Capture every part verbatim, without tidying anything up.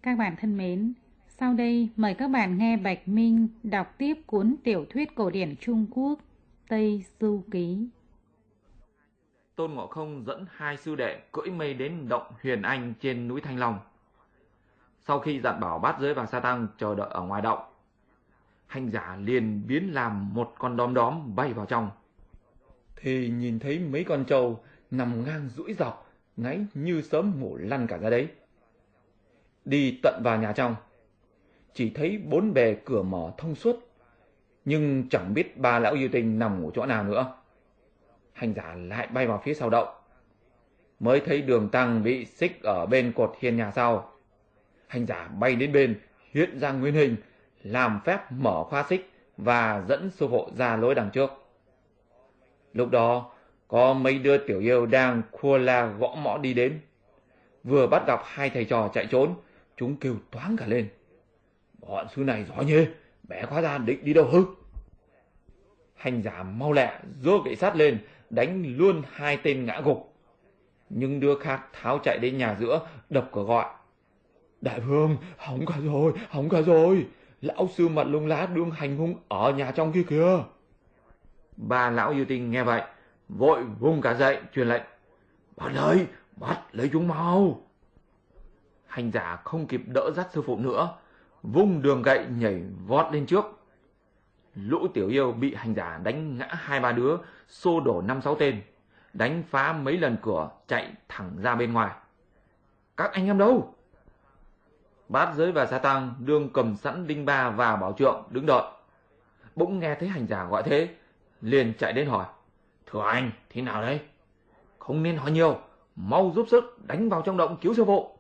Các bạn thân mến, sau đây mời các bạn nghe Bạch Minh đọc tiếp cuốn tiểu thuyết cổ điển Trung Quốc Tây Du Ký. Tôn Ngộ Không dẫn hai sư đệ cưỡi mây đến động Huyền Anh trên núi Thanh Long. Sau khi dặn bảo Bát Giới và Sa Tăng chờ đợi ở ngoài động, hành giả liền biến làm một con đom đóm bay vào trong. Thì nhìn thấy mấy con trâu nằm ngang duỗi dọc, ngáy như sớm ngủ lăn cả ra đấy. Đi tận vào nhà trong, chỉ thấy bốn bề cửa mở thông suốt, nhưng chẳng biết ba lão yêu tinh nằm ngủ chỗ nào nữa. Hành giả lại bay vào phía sau động, mới thấy Đường Tăng bị xích ở bên cột hiên nhà sau. Hành giả bay đến bên, hiện ra nguyên hình, làm phép mở khóa xích và dẫn sư phụ ra lối đằng trước. Lúc đó có mấy đứa tiểu yêu đang khua la gõ mõ đi đến. Vừa bắt gặp hai thầy trò chạy trốn, chúng kêu toáng cả lên: "Bọn sư này giỏi nhỉ, bẻ khóa ra định đi đâu hư?" Hành giả mau lẹ giơ gậy sắt lên, đánh luôn hai tên ngã gục. Nhưng đứa khác tháo chạy đến nhà giữa, đập cửa gọi: "Đại vương, hỏng cả rồi, hỏng cả rồi, lão sư mặt lông lá đương hành hung ở nhà trong kia kìa." Ba lão yêu tinh nghe vậy, vội vung cả dậy truyền lệnh: "Bắt lấy, bắt lấy chúng mau!" Hành giả không kịp đỡ dắt sư phụ nữa, vung đường gậy nhảy vọt lên trước. Lũ tiểu yêu bị hành giả đánh ngã hai ba đứa, xô đổ năm sáu tên, đánh phá mấy lần cửa, chạy thẳng ra bên ngoài. "Các anh em đâu?" Bát Giới và Sa Tăng đương cầm sẵn đinh ba và bảo trượng đứng đợi. Bỗng nghe thấy hành giả gọi thế, liền chạy đến hỏi: "Thưa anh, thế nào đấy?" "Không nên hỏi nhiều, mau giúp sức đánh vào trong động cứu sư phụ."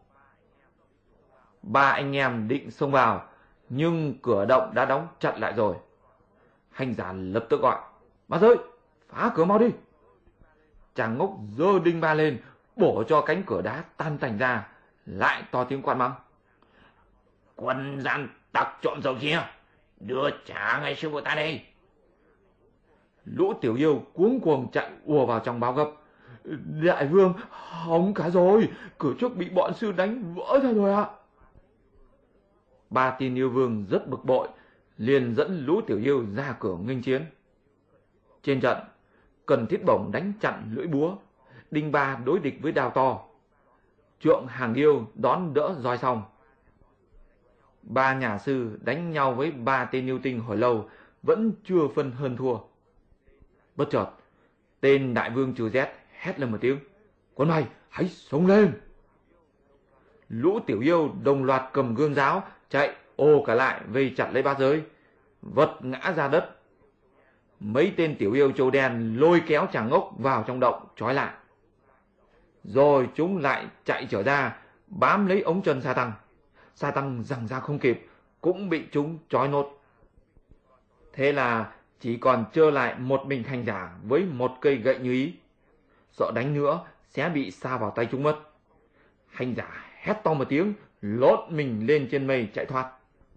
Ba anh em định xông vào, nhưng cửa động đã đóng chặt lại rồi. Hành giả lập tức gọi: "Bát Giới, phá cửa mau đi!" Chàng ngốc giơ đinh ba lên, bổ cho cánh cửa đá tan tành ra, lại to tiếng quát mắng: "Quân gian tặc trộm dầu kia, đưa trả ngay sư phụ ta đây!" Lũ tiểu yêu cuống cuồng chạy ùa vào trong báo gấp: "Đại vương, hỏng cả rồi, cửa trước bị bọn sư đánh vỡ ra rồi ạ." Ba tên yêu vương rất bực bội, liền dẫn lũ tiểu yêu ra cửa nghênh chiến. Trên trận, Cần Thiết Bổng đánh chặn lưỡi búa, đinh ba đối địch với đao to, Trượng Hàng Yêu đón đỡ roi xong. Ba nhà sư đánh nhau với ba tên yêu tinh hồi lâu, vẫn chưa phân hơn thua. Bất chợt, tên đại vương Trừ Rét hét lên một tiếng: "Quân mày, hãy xông lên!" Lũ tiểu yêu đồng loạt cầm gươm giáo chạy ồ cả lại, vây chặt lấy Bát Giới, vật ngã ra đất. Mấy tên tiểu yêu châu đen lôi kéo chàng ngốc vào trong động trói lại. Rồi chúng lại chạy trở ra, bám lấy ống chân Sa Tăng. Sa Tăng giằng ra không kịp, cũng bị chúng trói nốt. Thế là chỉ còn trơ lại một mình hành giả với một cây gậy như ý. Sợ đánh nữa sẽ bị sa vào tay chúng mất. Hành giả hét to một tiếng, lốt mình lên trên mây chạy thoát.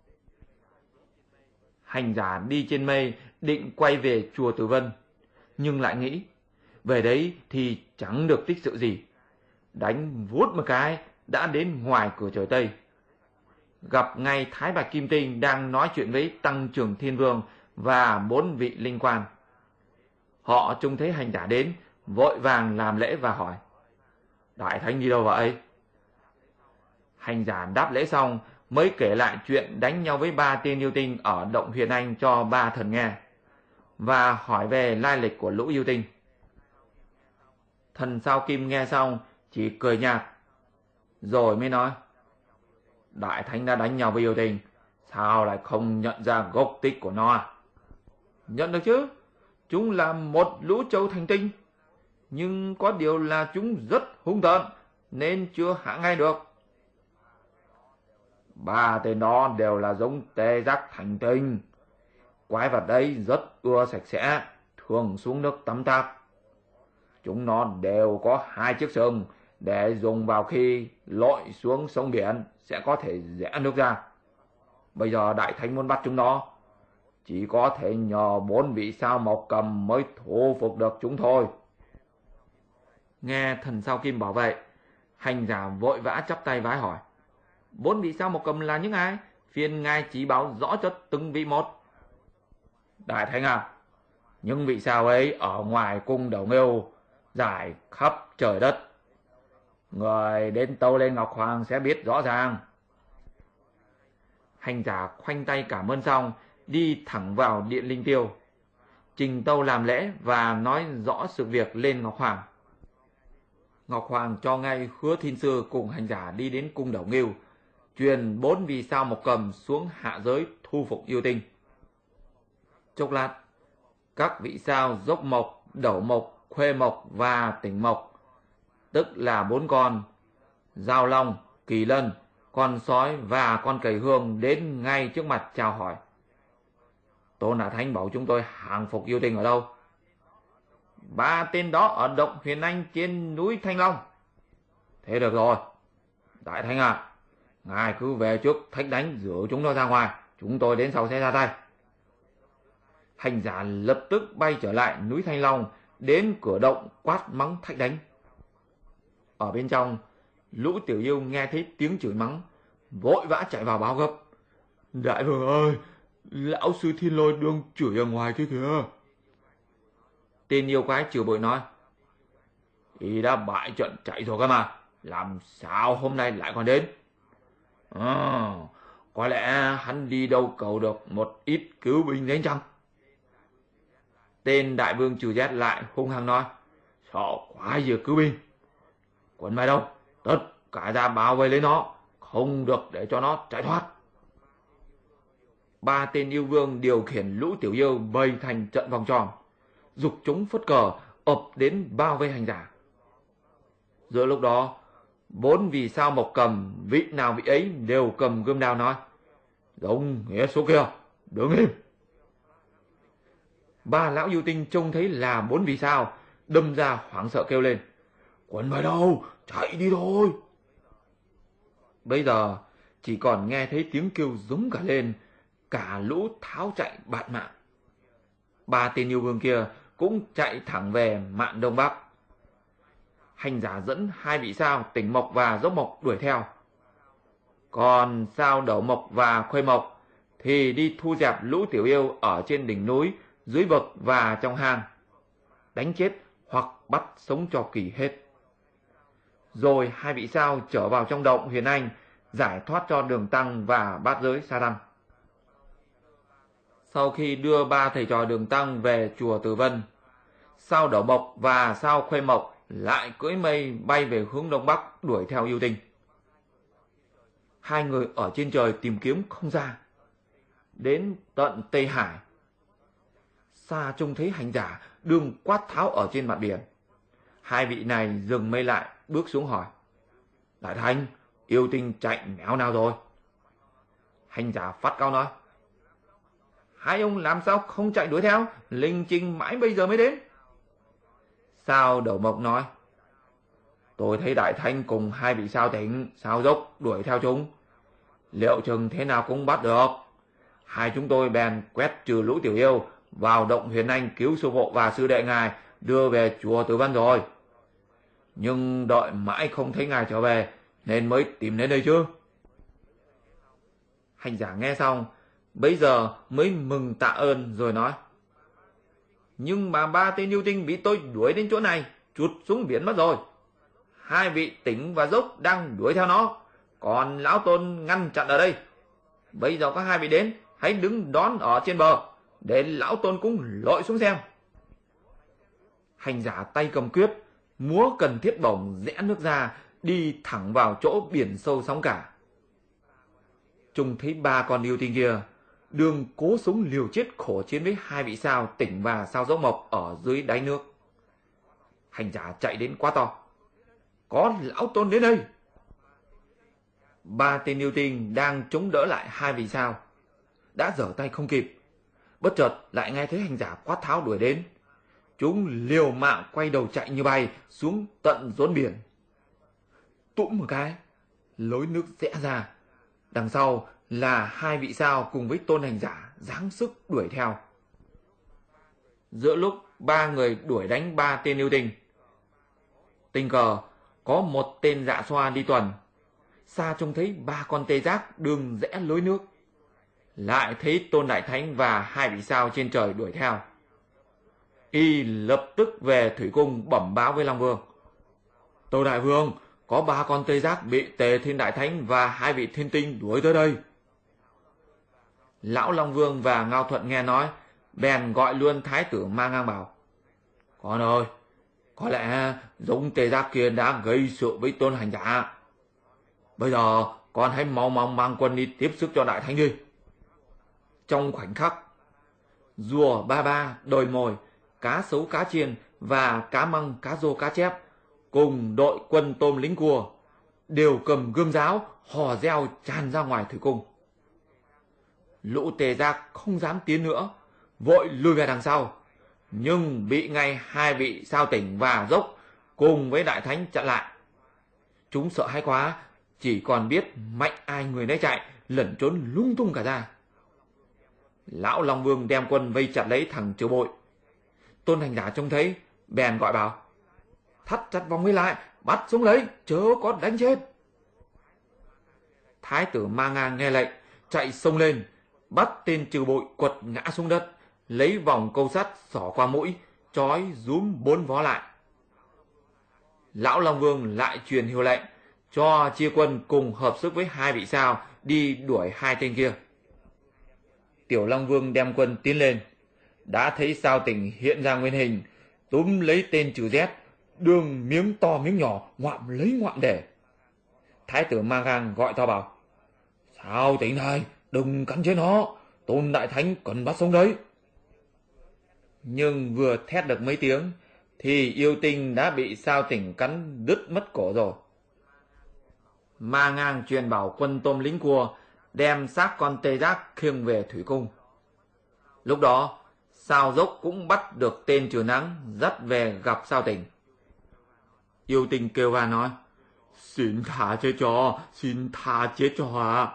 Hành giả đi trên mây định quay về chùa Tử Vân, nhưng lại nghĩ về đấy thì chẳng được tích sự gì. Đánh vút một cái đã đến ngoài cửa trời Tây, gặp ngay Thái Bạch Kim Tinh đang nói chuyện với Tăng Trưởng Thiên Vương và bốn vị linh quan. Họ trông thấy hành giả đến, vội vàng làm lễ và hỏi: "Đại thánh đi đâu vậy?" Hành giả đáp lễ xong mới kể lại chuyện đánh nhau với ba tên yêu tinh ở động Huyền Anh cho ba thần nghe, và hỏi về lai lịch của lũ yêu tinh. Thần Sao Kim nghe xong chỉ cười nhạt, rồi mới nói: "Đại thánh đã đánh nhau với yêu tinh, sao lại không nhận ra gốc tích của nó?" "Nhận được chứ, chúng là một lũ trâu thành tinh, nhưng có điều là chúng rất hung tợn nên chưa hạ ngay được." "Ba tên đó đều là giống tê giác thành tinh. Quái vật đấy rất ưa sạch sẽ, thường xuống nước tắm táp. Chúng nó đều có hai chiếc sừng để dùng vào khi lội xuống sông biển sẽ có thể rẽ nước ra. Bây giờ đại thánh muốn bắt chúng nó, chỉ có thể nhờ bốn vị sao mộc cầm mới thu phục được chúng thôi." Nghe thần Sao Kim bảo vậy, hành giả vội vã chắp tay vái hỏi: Bốn vị sao một cầm là những ai? Phiền ngài chỉ bảo rõ cho từng vị một. Đại thánh à, những vị sao ấy ở ngoài cung Đầu Nghêu, dài khắp trời đất. Người đến tâu lên Ngọc Hoàng sẽ biết rõ ràng. Hành giả khoanh tay cảm ơn xong, đi thẳng vào điện linh tiêu, trình tâu làm lễ và nói rõ sự việc lên Ngọc Hoàng. Ngọc Hoàng cho ngay Hứa Thiên Sư cùng hành giả đi đến cung Đầu Nghêu, truyền bốn vì sao một cầm xuống hạ giới thu phục yêu tinh. Chốc lát, các vị sao Dốc Mộc, Đẩu Mộc, Khuê Mộc và Tỉnh Mộc, tức là bốn con Giao Long, Kỳ Lân, con sói và con cầy hương đến ngay trước mặt chào hỏi. Tôn Đại Thánh bảo chúng tôi hàng phục yêu tinh ở đâu? Ba tên đó ở động Huyền Anh trên núi Thanh Long. Thế được rồi. Đại Thánh à, ngài cứ về trước thách đánh rửa chúng nó ra ngoài, chúng tôi đến sau sẽ ra tay. Hành giả lập tức bay trở lại núi Thanh Long, đến cửa động quát mắng thách đánh. Ở bên trong, lũ tiểu yêu nghe thấy tiếng chửi mắng, vội vã chạy vào báo gấp. Đại vương ơi, lão sư Thiên Lôi đương chửi ở ngoài kia kìa. Tên yêu quái chửi bội nói, y đã bại trận chạy rồi cơ mà, làm sao hôm nay lại còn đến? À, có lẽ hắn đi đâu cầu được một ít cứu binh đến chăng? Tên đại vương trừ rét lại hung hăng nói, sợ quá giờ cứu binh. Quần mày đâu, tất cả ra bao vây lấy nó, không được để cho nó chạy thoát. Ba tên yêu vương điều khiển lũ tiểu yêu bày thành trận vòng tròn, giục chúng phất cờ ập đến bao vây hành giả. Giữa lúc đó, bốn vì sao Mộc cầm, vị nào vị ấy đều cầm gươm đao nói, giống nghĩa số kia, đứng im. Ba lão yêu tinh trông thấy là bốn vì sao, đâm ra hoảng sợ kêu lên, quần mày đâu, chạy đi thôi. Bây giờ chỉ còn nghe thấy tiếng kêu rống cả lên, cả lũ tháo chạy bạt mạng. Ba tên yêu vương kia cũng chạy thẳng về mạn Đông Bắc. Hành giả dẫn hai vị sao Tỉnh Mộc và Dốc Mộc đuổi theo. Còn sao Đẩu Mộc và Khuê Mộc thì đi thu dẹp lũ tiểu yêu ở trên đỉnh núi, dưới vực và trong hang, đánh chết hoặc bắt sống cho kỳ hết. Rồi hai vị sao trở vào trong động Huyền Anh, giải thoát cho Đường Tăng và bát giới Sa Tăng. Sau khi đưa ba thầy trò Đường Tăng về chùa Từ Vân, sao Đẩu Mộc và sao Khuê Mộc lại cưỡi mây bay về hướng đông bắc đuổi theo yêu tinh. Hai người ở trên trời tìm kiếm không ra, đến tận Tây Hải. Xa trông thấy hành giả đương quát tháo ở trên mặt biển. Hai vị này dừng mây lại, bước xuống hỏi, Đại Thánh, yêu tinh chạy mèo nào rồi? Hành giả phát cao nói, hai ông làm sao không chạy đuổi theo, linh trình mãi bây giờ mới đến. Sao Đẩu Mộc nói, tôi thấy Đại Thánh cùng hai vị sao Tỉnh, sao Dốc đuổi theo chúng, liệu chừng thế nào cũng bắt được. Hai chúng tôi bèn quét trừ lũ tiểu yêu, vào động Huyền Anh cứu sư phụ và sư đệ ngài, đưa về chùa Từ Văn rồi. Nhưng đợi mãi không thấy ngài trở về, nên mới tìm đến đây chứ. Hành giả nghe xong, bấy giờ mới mừng tạ ơn rồi nói, nhưng mà ba tên yêu tinh bị tôi đuổi đến chỗ này, trút xuống biển mất rồi. Hai vị Tỉnh và Dốc đang đuổi theo nó, còn lão Tôn ngăn chặn ở đây. Bây giờ có hai vị đến, hãy đứng đón ở trên bờ, để lão Tôn cũng lội xuống xem. Hành giả tay cầm quyết, múa cần thiết bổng rẽ nước ra, đi thẳng vào chỗ biển sâu sóng cả. Trông thấy ba con yêu tinh kia đương cố sống liều chết khổ chiến với hai vị sao Tỉnh và sao Dốc Mộc ở dưới đáy nước. Hành giả chạy đến quá to, có lão Tôn đến đây. Ba tên yêu tinh đang chống đỡ lại hai vị sao đã giở tay không kịp, bất chợt lại nghe thấy hành giả quát tháo đuổi đến. Chúng liều mạng quay đầu chạy như bay xuống tận rốn biển. Tũm một cái, lối nước rẽ ra, đằng sau là hai vị sao cùng với Tôn hành giả giáng sức đuổi theo. Giữa lúc ba người đuổi đánh ba tên yêu tinh, tình cờ có một tên dạ xoa đi tuần, xa trông thấy ba con tê giác đường rẽ lối nước. Lại thấy Tôn Đại Thánh và hai vị sao trên trời đuổi theo. Y lập tức về thủy cung bẩm báo với Long Vương: Tâu Đại Vương, có ba con tê giác bị Tề Thiên Đại Thánh và hai vị thiên tinh đuổi tới đây. Lão Long Vương và Ngao Thuận nghe nói, bèn gọi luôn Thái tử Ma Ngang bảo: Con ơi, có lẽ giống tê giác kia đã gây sự với Tôn hành giả. Bây giờ con hãy mau mau mang quân đi tiếp sức cho Đại Thánh đi. Trong khoảnh khắc, rùa ba ba, đồi mồi, cá sấu cá chiên và cá măng cá rô cá chép cùng đội quân tôm lính cua đều cầm gươm giáo hò reo tràn ra ngoài thủy cung. Lũ tê giác không dám tiến nữa, vội lùi về đằng sau, nhưng bị ngay hai vị sao tỉnh và dốc cùng với Đại Thánh chặn lại. Chúng sợ hãi quá, chỉ còn biết mạnh ai người nấy chạy, lẩn trốn lung tung cả ra. Lão Long Vương đem quân vây chặt lấy thằng Trừ Bội. Tôn hành giả trông thấy, bèn gọi bảo: Thắt chặt vòng vây lại, bắt xuống lấy, chớ có đánh chết. Thái tử Ma Ngang nghe lệnh, chạy xông lên, bắt tên Trừ Bội quật ngã xuống đất, lấy vòng câu sắt xỏ qua mũi, trói rúm bốn vó lại. Lão Long Vương lại truyền hiệu lệnh cho chia quân cùng hợp sức với hai vị sao đi đuổi hai tên kia. Tiểu Long Vương đem quân tiến lên, đã thấy sao tỉnh hiện ra nguyên hình, túm lấy tên Trừ Rét, đường miếng to miếng nhỏ, ngoạm lấy ngoạm để. Thái tử Ma Ngang gọi to bảo: Sao tỉnh này, đừng cắn chết nó, Tôn Đại Thánh cần bắt sống đấy. Nhưng vừa thét được mấy tiếng thì yêu tinh đã bị sao tỉnh cắn đứt mất cổ rồi. Ma Ngang truyền bảo quân tôm lính cua đem xác con tê giác khiêng về thủy cung. Lúc đó sao dốc cũng bắt được tên Trừ Nắng, dắt về gặp sao tỉnh. Yêu tinh kêu van nói: Xin tha chết cho, xin tha chết cho ạ.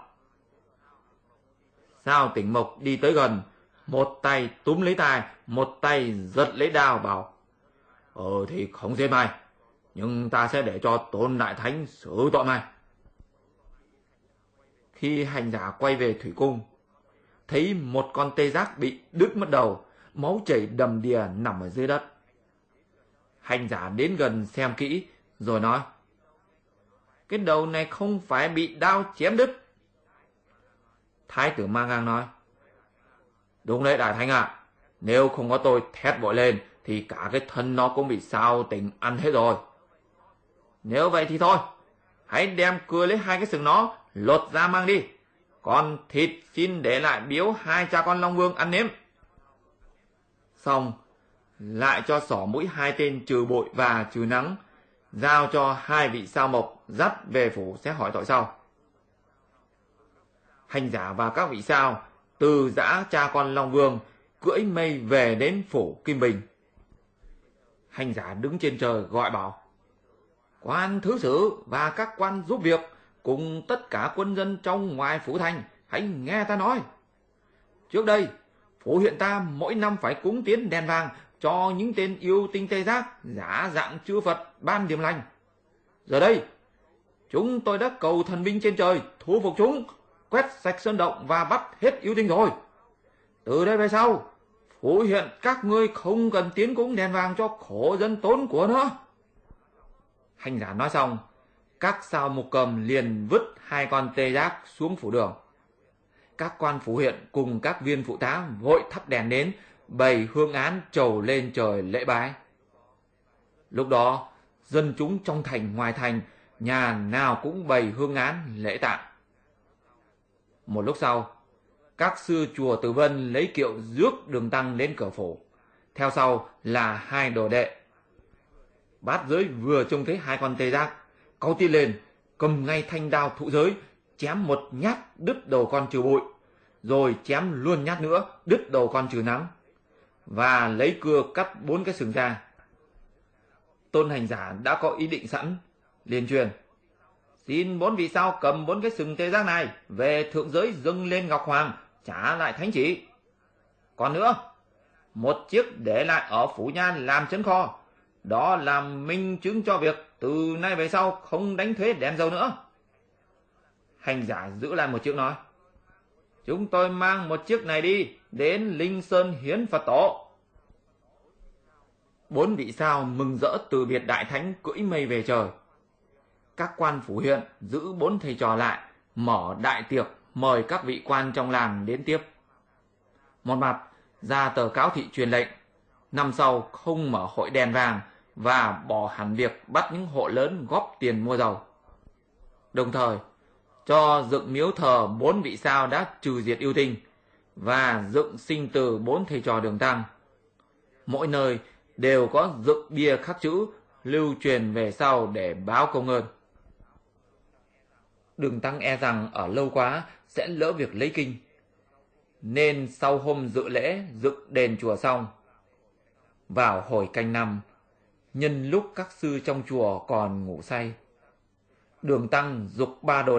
Sao tỉnh Mộc đi tới gần, một tay túm lấy tai, một tay giật lấy đao bảo: Ờ thì không giết mày, nhưng ta sẽ để cho Tôn Đại Thánh xử tội mày. Khi hành giả quay về thủy cung, thấy một con tê giác bị đứt mất đầu, máu chảy đầm đìa nằm ở dưới đất. Hành giả đến gần xem kỹ, rồi nói: Cái đầu này không phải bị đao chém đứt. Thái tử Ma Ngang nói: Đúng đấy Đại Thánh ạ, nếu không có tôi thét vội lên thì cả cái thân nó cũng bị sao tỉnh ăn hết rồi. Nếu vậy thì thôi, hãy đem cưa lấy hai cái sừng nó, lột ra mang đi, còn thịt xin để lại biếu hai cha con Long Vương ăn nếm. Xong lại cho xỏ mũi hai tên Trừ Bội và Trừ Nắng, giao cho hai vị sao mộc dắt về phủ sẽ hỏi tội sau. Hành giả và các vị sao từ dã cha con Long Vương cưỡi mây về đến phủ Kim Bình. Hành giả đứng trên trời gọi bảo: Quan thứ sử và các quan giúp việc cùng tất cả quân dân trong ngoài phủ thành, hãy nghe ta nói. Trước đây phủ huyện ta mỗi năm phải cúng tiến đèn vàng cho những tên yêu tinh tê giác giả dạng chư Phật ban điểm lành. Giờ đây chúng tôi đã cầu thần binh trên trời thu phục chúng, quét sạch sơn động và bắt hết yêu tinh rồi. Từ đây về sau, phủ huyện các ngươi không cần tiến cúng đèn vàng cho khổ dân tốn của nữa. Hành giả nói xong, các sao mục cầm liền vứt hai con tê giác xuống phủ đường. Các quan phủ huyện cùng các viên phụ tá vội thắp đèn đến, bày hương án trầu lên trời lễ bái. Lúc đó, dân chúng trong thành ngoài thành, nhà nào cũng bày hương án lễ tạ. Một lúc sau, các sư chùa Từ Vân lấy kiệu rước Đường Tăng đến cửa phủ, theo sau là hai đồ đệ. Bát giới vừa trông thấy hai con tê giác, cáu tiến lên, cầm ngay thanh đao thụ giới, chém một nhát đứt đầu con Trừ Bụi, rồi chém luôn nhát nữa đứt đầu con Trừ Nắng, và lấy cưa cắt bốn cái sừng ra. Tôn hành giả đã có ý định sẵn, liền truyền: Xin bốn vị sao cầm bốn cái sừng tê giác này về thượng giới dâng lên Ngọc Hoàng, trả lại thánh chỉ. Còn nữa, một chiếc để lại ở phủ nha làm trấn kho, đó là minh chứng cho việc từ nay về sau không đánh thuế đèn dầu nữa. Hành giả giữ lại một chiếc nói: Chúng tôi mang một chiếc này đi đến Linh Sơn hiến Phật tổ. Bốn vị sao mừng rỡ từ biệt đại thánh cưỡi mây về trời. Các quan phủ huyện giữ bốn thầy trò lại, mở đại tiệc mời các vị quan trong làng đến tiếp. Một mặt ra tờ cáo thị truyền lệnh, năm sau không mở hội đèn vàng và bỏ hẳn việc bắt những hộ lớn góp tiền mua dầu. Đồng thời cho dựng miếu thờ bốn vị sao đã trừ diệt yêu tinh và dựng sinh từ bốn thầy trò Đường Tăng. Mỗi nơi đều có dựng bia khắc chữ lưu truyền về sau để báo công ơn. Đường Tăng e rằng ở lâu quá sẽ lỡ việc lấy kinh, nên sau hôm dự lễ dựng đền chùa xong, vào hồi canh năm, nhân lúc các sư trong chùa còn ngủ say, Đường Tăng giục ba đồ